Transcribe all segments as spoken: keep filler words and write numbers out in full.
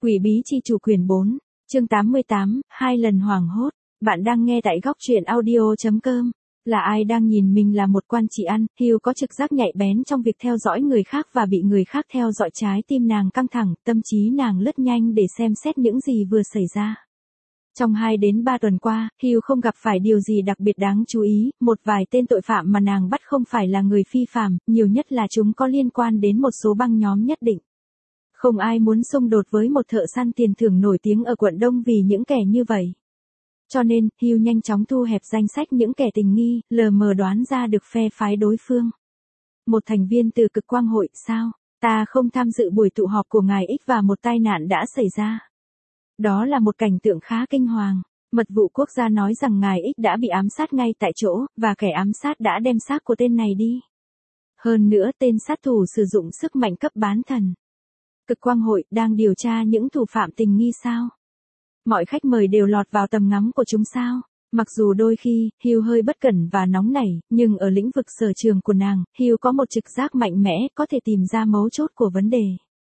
Quỷ bí chi chủ quyển bốn, chương tám mươi tám, hai lần hoảng hốt. Bạn đang nghe tại góc truyện audio.com. Là ai đang nhìn mình là một quan trị ăn, Hugh có trực giác nhạy bén trong việc theo dõi người khác và bị người khác theo dõi. Trái tim nàng căng thẳng, tâm trí nàng lướt nhanh để xem xét những gì vừa xảy ra. Trong hai đến ba tuần qua, Hugh không gặp phải điều gì đặc biệt đáng chú ý, một vài tên tội phạm mà nàng bắt không phải là người phi phàm, nhiều nhất là chúng có liên quan đến một số băng nhóm nhất định. Không ai muốn xung đột với một thợ săn tiền thưởng nổi tiếng ở quận Đông vì những kẻ như vậy. Cho nên, Hugh nhanh chóng thu hẹp danh sách những kẻ tình nghi, lờ mờ đoán ra được phe phái đối phương. Một thành viên từ Cực Quang Hội, sao? Ta không tham dự buổi tụ họp của ngài X và một tai nạn đã xảy ra. Đó là một cảnh tượng khá kinh hoàng. Mật vụ quốc gia nói rằng ngài X đã bị ám sát ngay tại chỗ, và kẻ ám sát đã đem xác của tên này đi. Hơn nữa tên sát thủ sử dụng sức mạnh cấp bán thần. Cực Quang Hội đang điều tra những thủ phạm tình nghi sao? Mọi khách mời đều lọt vào tầm ngắm của chúng sao? Mặc dù đôi khi, Hugh hơi bất cẩn và nóng nảy, nhưng ở lĩnh vực sở trường của nàng, Hugh có một trực giác mạnh mẽ, có thể tìm ra mấu chốt của vấn đề.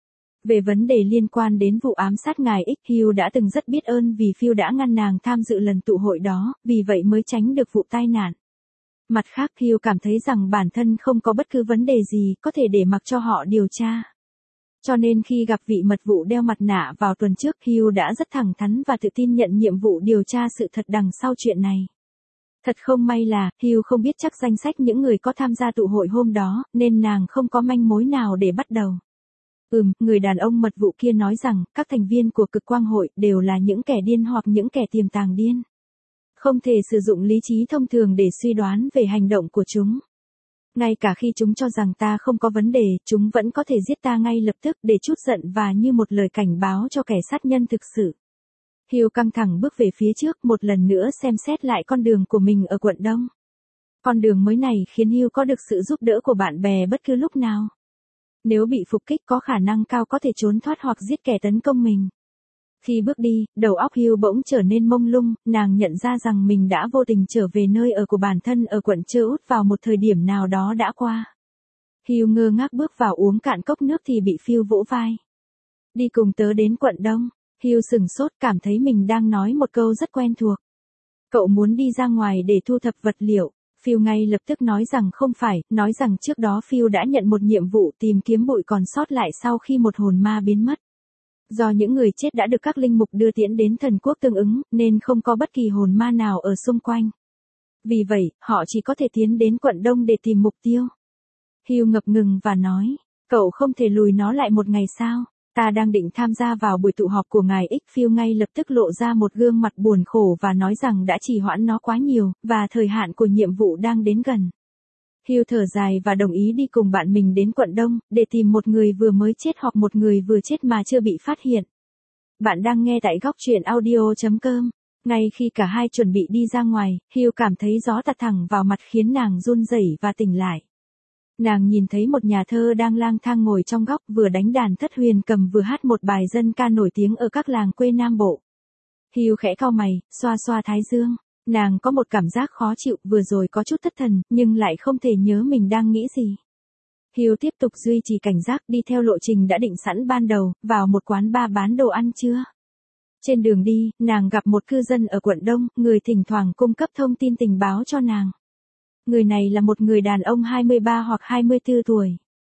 Về vấn đề liên quan đến vụ ám sát ngài X, Hugh đã từng rất biết ơn vì Phil đã ngăn nàng tham dự lần tụ hội đó, vì vậy mới tránh được vụ tai nạn. Mặt khác, Hugh cảm thấy rằng bản thân không có bất cứ vấn đề gì có thể để mặc cho họ điều tra. Cho nên khi gặp vị mật vụ đeo mặt nạ vào tuần trước, Hugh đã rất thẳng thắn và tự tin nhận nhiệm vụ điều tra sự thật đằng sau chuyện này. Thật không may là, Hugh không biết chắc danh sách những người có tham gia tụ hội hôm đó, nên nàng không có manh mối nào để bắt đầu. Ừm, người đàn ông mật vụ kia nói rằng, các thành viên của Cực Quang Hội đều là những kẻ điên hoặc những kẻ tiềm tàng điên. Không thể sử dụng lý trí thông thường để suy đoán về hành động của chúng. Ngay cả khi chúng cho rằng ta không có vấn đề, chúng vẫn có thể giết ta ngay lập tức để trút giận và như một lời cảnh báo cho kẻ sát nhân thực sự. Hugh căng thẳng bước về phía trước, một lần nữa xem xét lại con đường của mình ở quận Đông. Con đường mới này khiến Hugh có được sự giúp đỡ của bạn bè bất cứ lúc nào. Nếu bị phục kích có khả năng cao có thể trốn thoát hoặc giết kẻ tấn công mình. Khi bước đi, đầu óc Hugh bỗng trở nên mông lung, nàng nhận ra rằng mình đã vô tình trở về nơi ở của bản thân ở quận Chơ Út vào một thời điểm nào đó đã qua. Hugh ngơ ngác bước vào uống cạn cốc nước thì bị Phil vỗ vai. Đi cùng tớ đến quận Đông. Hugh sửng sốt, cảm thấy mình đang nói một câu rất quen thuộc. Cậu muốn đi ra ngoài để thu thập vật liệu. Phil ngay lập tức nói rằng không phải, nói rằng trước đó Phil đã nhận một nhiệm vụ tìm kiếm bụi còn sót lại sau khi một hồn ma biến mất. Do những người chết đã được các linh mục đưa tiễn đến thần quốc tương ứng, nên không có bất kỳ hồn ma nào ở xung quanh. Vì vậy, họ chỉ có thể tiến đến quận Đông để tìm mục tiêu. Hugh ngập ngừng và nói, cậu không thể lùi nó lại một ngày sao? Ta đang định tham gia vào buổi tụ họp của ngài X. Phil ngay lập tức lộ ra một gương mặt buồn khổ và nói rằng đã trì hoãn nó quá nhiều, và thời hạn của nhiệm vụ đang đến gần. Hugh thở dài và đồng ý đi cùng bạn mình đến quận Đông, để tìm một người vừa mới chết hoặc một người vừa chết mà chưa bị phát hiện. Bạn đang nghe tại góc truyện audio.com. Ngay khi cả hai chuẩn bị đi ra ngoài, Hugh cảm thấy gió tạt thẳng vào mặt khiến nàng run rẩy và tỉnh lại. Nàng nhìn thấy một nhà thơ đang lang thang ngồi trong góc, vừa đánh đàn thất huyền cầm vừa hát một bài dân ca nổi tiếng ở các làng quê Nam Bộ. Hugh khẽ cau mày, xoa xoa thái dương. Nàng có một cảm giác khó chịu, vừa rồi có chút thất thần, nhưng lại không thể nhớ mình đang nghĩ gì. Hugh tiếp tục duy trì cảnh giác, đi theo lộ trình đã định sẵn ban đầu, vào một quán bar bán đồ ăn trưa. Trên đường đi, nàng gặp một cư dân ở quận Đông, người thỉnh thoảng cung cấp thông tin tình báo cho nàng. Người này là một người đàn ông hai mươi ba hoặc hai mươi tư tuổi.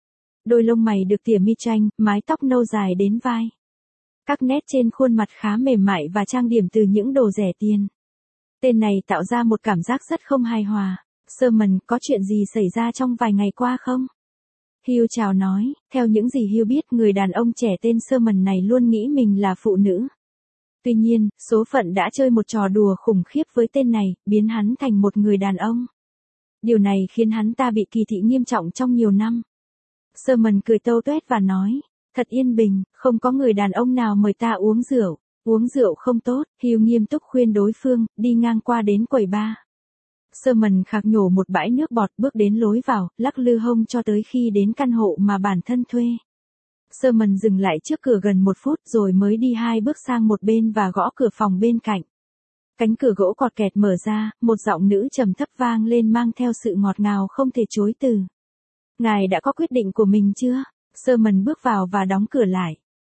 Đôi lông mày được tỉa mi chanh, mái tóc nâu dài đến vai. Các nét trên khuôn mặt khá mềm mại và trang điểm từ những đồ rẻ tiền. Tên này tạo ra một cảm giác rất không hài hòa. Sherman, có chuyện gì xảy ra trong vài ngày qua không? Hugh chào nói, theo những gì Hugh biết, người đàn ông trẻ tên Sherman này luôn nghĩ mình là phụ nữ. Tuy nhiên, số phận đã chơi một trò đùa khủng khiếp với tên này, biến hắn thành một người đàn ông. Điều này khiến hắn ta bị kỳ thị nghiêm trọng trong nhiều năm. Sherman cười tâu tuét và nói, thật yên bình, không có người đàn ông nào mời ta uống rượu. Uống rượu không tốt, Hugh nghiêm túc khuyên đối phương, đi ngang qua đến quầy bar. Sherman khạc nhổ một bãi nước bọt, bước đến lối vào, lắc lư hông cho tới khi đến căn hộ mà bản thân thuê. Sherman dừng lại trước cửa gần một phút rồi mới đi hai bước sang một bên và gõ cửa phòng bên cạnh. Cánh cửa gỗ cọt kẹt mở ra, một giọng nữ trầm thấp vang lên mang theo sự ngọt ngào không thể chối từ. Ngài đã có quyết định của mình chưa? Sherman bước vào và đóng cửa lại.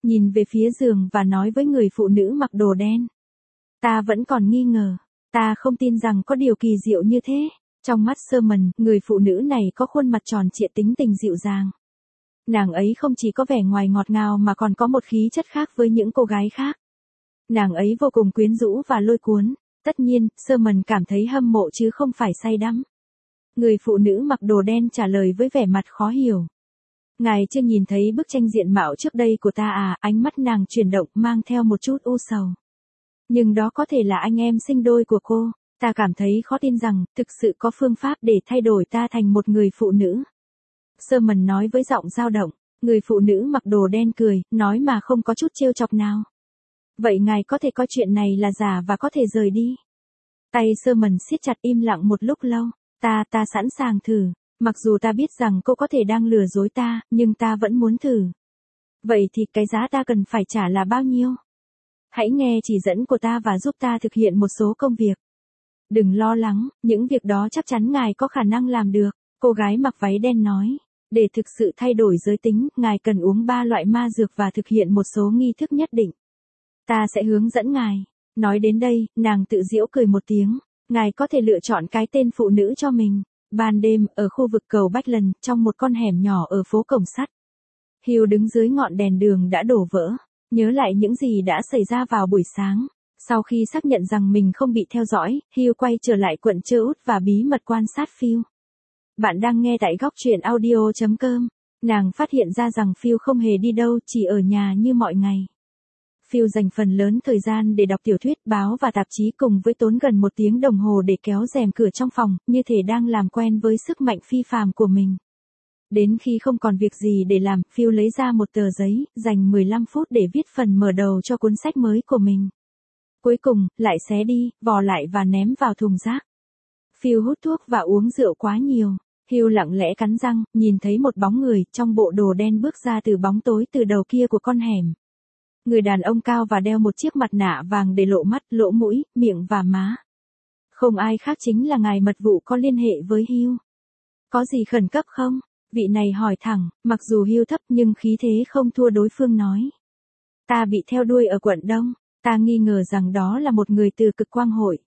nhìn về phía giường và nói với người phụ nữ mặc đồ đen. Ta vẫn còn nghi ngờ, ta không tin rằng có điều kỳ diệu như thế. Trong mắt Sherman, người phụ nữ này có khuôn mặt tròn trịa tính tình dịu dàng. Nàng ấy không chỉ có vẻ ngoài ngọt ngào mà còn có một khí chất khác với những cô gái khác. Nàng ấy vô cùng quyến rũ và lôi cuốn. Tất nhiên, Sherman cảm thấy hâm mộ chứ không phải say đắm. Người phụ nữ mặc đồ đen trả lời với vẻ mặt khó hiểu. Ngài chưa nhìn thấy bức tranh diện mạo trước đây của ta à? Ánh mắt nàng chuyển động mang theo một chút u sầu. Nhưng đó có thể là anh em sinh đôi của cô. Ta cảm thấy khó tin rằng, thực sự có phương pháp để thay đổi ta thành một người phụ nữ. Sherman nói với giọng dao động. Người phụ nữ mặc đồ đen cười, nói mà không có chút trêu chọc nào. Vậy ngài có thể coi chuyện này là giả và có thể rời đi. Tay Sherman siết chặt im lặng một lúc lâu. Ta, ta sẵn sàng thử. Mặc dù ta biết rằng cô có thể đang lừa dối ta, nhưng ta vẫn muốn thử. Vậy thì cái giá ta cần phải trả là bao nhiêu? Hãy nghe chỉ dẫn của ta và giúp ta thực hiện một số công việc. Đừng lo lắng, những việc đó chắc chắn ngài có khả năng làm được. Cô gái mặc váy đen nói. Để thực sự thay đổi giới tính, ngài cần uống ba loại ma dược và thực hiện một số nghi thức nhất định. Ta sẽ hướng dẫn ngài. Nói đến đây, nàng tự giễu cười một tiếng. Ngài có thể lựa chọn cái tên phụ nữ cho mình. Ban đêm, ở khu vực cầu Bách Lần, trong một con hẻm nhỏ ở phố Cổng Sắt. Hugh đứng dưới ngọn đèn đường đã đổ vỡ. Nhớ lại những gì đã xảy ra vào buổi sáng. Sau khi xác nhận rằng mình không bị theo dõi, Hugh quay trở lại quận Church và bí mật quan sát Phil. Bạn đang nghe tại góc truyện audio chấm com. Nàng phát hiện ra rằng Phil không hề đi đâu, chỉ ở nhà như mọi ngày. Phil dành phần lớn thời gian để đọc tiểu thuyết, báo và tạp chí cùng với tốn gần một tiếng đồng hồ để kéo rèm cửa trong phòng, như thể đang làm quen với sức mạnh phi phàm của mình. Đến khi không còn việc gì để làm, Phil lấy ra một tờ giấy, dành mười lăm phút để viết phần mở đầu cho cuốn sách mới của mình. Cuối cùng, lại xé đi, vò lại và ném vào thùng rác. Phil hút thuốc và uống rượu quá nhiều. Hugh lặng lẽ cắn răng, nhìn thấy một bóng người trong bộ đồ đen bước ra từ bóng tối từ đầu kia của con hẻm. Người đàn ông cao và đeo một chiếc mặt nạ vàng để lộ mắt, lỗ mũi, miệng và má. Không ai khác chính là ngài mật vụ có liên hệ với Hugh. Có gì khẩn cấp không? Vị này hỏi thẳng, mặc dù Hugh thấp nhưng khí thế không thua đối phương nói. Ta bị theo đuôi ở quận Đông, ta nghi ngờ rằng đó là một người từ Cực Quang Hội.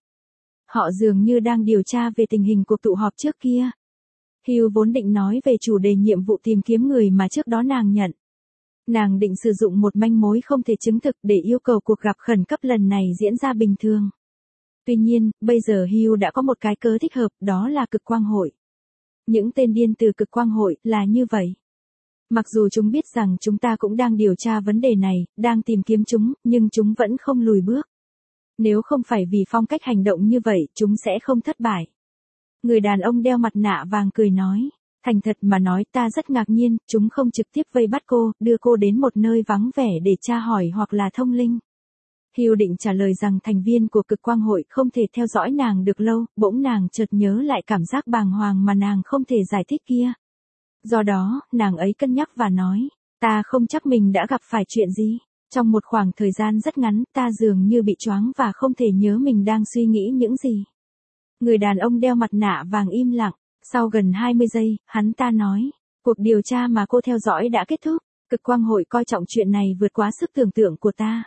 Họ dường như đang điều tra về tình hình cuộc tụ họp trước kia. Hugh vốn định nói về chủ đề nhiệm vụ tìm kiếm người mà trước đó nàng nhận. Nàng định sử dụng một manh mối không thể chứng thực để yêu cầu cuộc gặp khẩn cấp lần này diễn ra bình thường. Tuy nhiên, bây giờ Hugh đã có một cái cớ thích hợp, đó là Cực Quang Hội. Những tên điên từ Cực Quang Hội là như vậy. Mặc dù chúng biết rằng chúng ta cũng đang điều tra vấn đề này, đang tìm kiếm chúng, nhưng chúng vẫn không lùi bước. Nếu không phải vì phong cách hành động như vậy, chúng sẽ không thất bại. Người đàn ông đeo mặt nạ vàng cười nói. Thành thật mà nói, ta rất ngạc nhiên, chúng không trực tiếp vây bắt cô, đưa cô đến một nơi vắng vẻ để tra hỏi hoặc là thông linh. Hugh định trả lời rằng thành viên của Cực Quang Hội không thể theo dõi nàng được lâu, bỗng nàng chợt nhớ lại cảm giác bàng hoàng mà nàng không thể giải thích kia. Do đó, nàng ấy cân nhắc và nói, ta không chắc mình đã gặp phải chuyện gì. Trong một khoảng thời gian rất ngắn, ta dường như bị choáng và không thể nhớ mình đang suy nghĩ những gì. Người đàn ông đeo mặt nạ vàng im lặng. Sau gần hai mươi giây, hắn ta nói, cuộc điều tra mà cô theo dõi đã kết thúc. Cực Quang Hội coi trọng chuyện này vượt quá sức tưởng tượng của ta.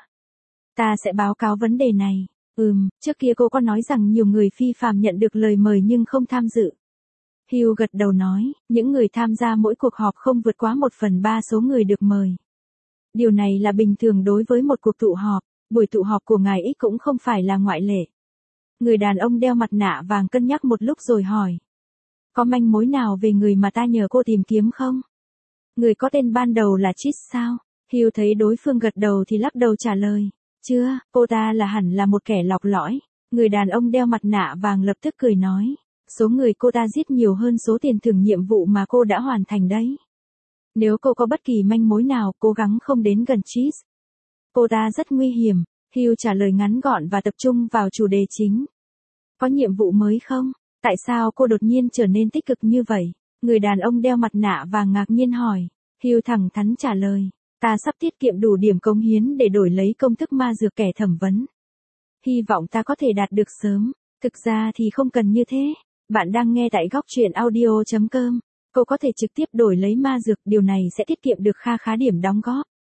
Ta sẽ báo cáo vấn đề này. Ừm, trước kia cô có nói rằng nhiều người phi phàm nhận được lời mời nhưng không tham dự. Hugh gật đầu nói, những người tham gia mỗi cuộc họp không vượt quá một phần ba số người được mời. Điều này là bình thường đối với một cuộc tụ họp, buổi tụ họp của ngài X cũng không phải là ngoại lệ. Người đàn ông đeo mặt nạ vàng cân nhắc một lúc rồi hỏi. Có manh mối nào về người mà ta nhờ cô tìm kiếm không? Người có tên ban đầu là Chris sao? Hugh thấy đối phương gật đầu thì lắc đầu trả lời. Chưa, cô ta là hẳn là một kẻ lọc lõi. Người đàn ông đeo mặt nạ vàng lập tức cười nói. Số người cô ta giết nhiều hơn số tiền thưởng nhiệm vụ mà cô đã hoàn thành đấy. Nếu cô có bất kỳ manh mối nào, cố gắng không đến gần Chris. Cô ta rất nguy hiểm. Hugh trả lời ngắn gọn và tập trung vào chủ đề chính. Có nhiệm vụ mới không? Tại sao cô đột nhiên trở nên tích cực như vậy? Người đàn ông đeo mặt nạ vàng ngạc nhiên hỏi. Hugh thẳng thắn trả lời. Ta sắp tiết kiệm đủ điểm cống hiến để đổi lấy công thức ma dược kẻ thẩm vấn. Hy vọng ta có thể đạt được sớm. Thực ra thì không cần như thế. Bạn đang nghe tại góc truyện audio chấm com. Cô có thể trực tiếp đổi lấy ma dược, điều này sẽ tiết kiệm được kha khá điểm đóng góp.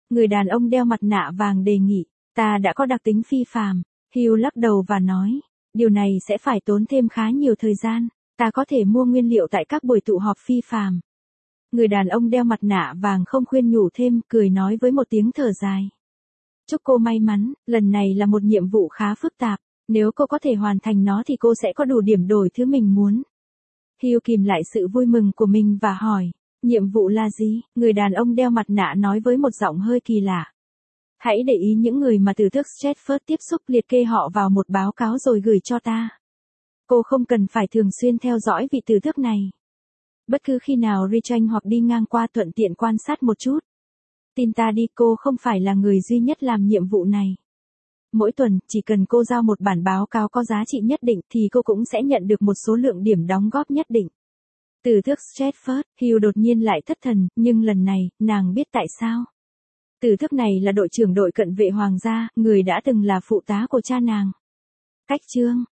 Người đàn ông đeo mặt nạ vàng đề nghị. Ta đã có đặc tính phi phàm. Hugh lắc đầu và nói. Điều này sẽ phải tốn thêm khá nhiều thời gian. Ta có thể mua nguyên liệu tại các buổi tụ họp phi phàm. Người đàn ông đeo mặt nạ vàng không khuyên nhủ thêm, cười nói với một tiếng thở dài. Chúc cô may mắn, lần này là một nhiệm vụ khá phức tạp. Nếu cô có thể hoàn thành nó thì cô sẽ có đủ điểm đổi thứ mình muốn. Hugh kìm lại sự vui mừng của mình và hỏi. Nhiệm vụ là gì? Người đàn ông đeo mặt nạ nói với một giọng hơi kỳ lạ. Hãy để ý những người mà từ tước Stratford tiếp xúc, liệt kê họ vào một báo cáo rồi gửi cho ta. Cô không cần phải thường xuyên theo dõi vị từ tước này. Bất cứ khi nào Richard hoặc đi ngang qua thuận tiện quan sát một chút. Tin ta đi, cô không phải là người duy nhất làm nhiệm vụ này. Mỗi tuần, chỉ cần cô giao một bản báo cáo có giá trị nhất định thì cô cũng sẽ nhận được một số lượng điểm đóng góp nhất định. Từ tước Stratford, Hugh đột nhiên lại thất thần, nhưng lần này, nàng biết tại sao. Từ tước này là đội trưởng đội cận vệ hoàng gia, người đã từng là phụ tá của cha nàng. Cách chương